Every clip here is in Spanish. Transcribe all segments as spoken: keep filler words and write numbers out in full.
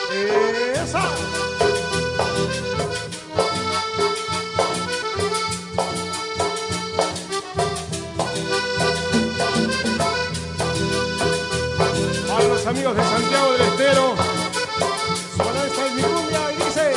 ¡Esa! Para los amigos de Santiago del Estero, suena esta es mi cumbia y dice: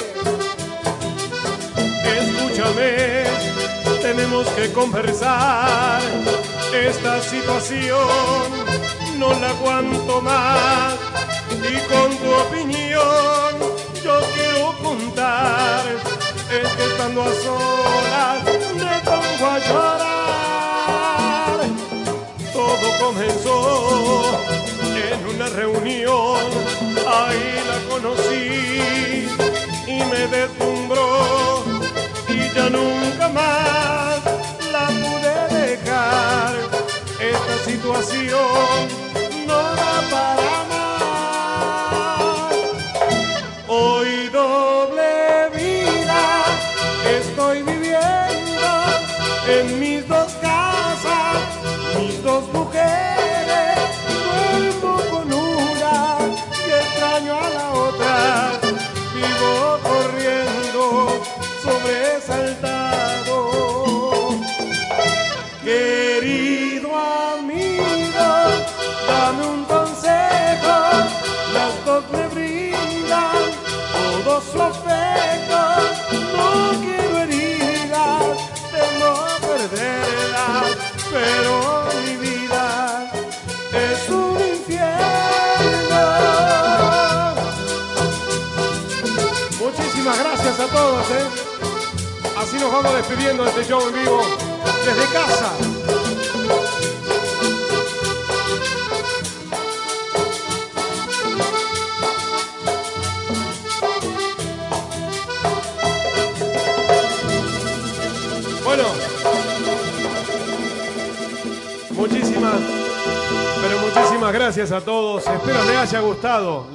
escúchame, tenemos que conversar. Esta situación no la aguanto más. Y con tu opinión yo quiero contar. Es que estando a solas me pongo a llorar. Todo comenzó en una reunión. Ahí la conocí y me deslumbró. Y ya nunca más la pude dejar. Esta situación no da para más. Hoy doble vida estoy viviendo en mis dos casas, mis dos mujeres. Duermo con una y extraño a la otra. Vivo corriendo sobresaltado. Querido amigo, dame un consejo. Las dos me brindan todo su afecto. No quiero herirlas, temo perderlas, pero mi vida es un infierno. Muchísimas gracias a todos, ¿eh? Así nos vamos despidiendo de este show en vivo desde casa. Bueno, muchísimas, pero muchísimas gracias a todos. Espero les haya gustado.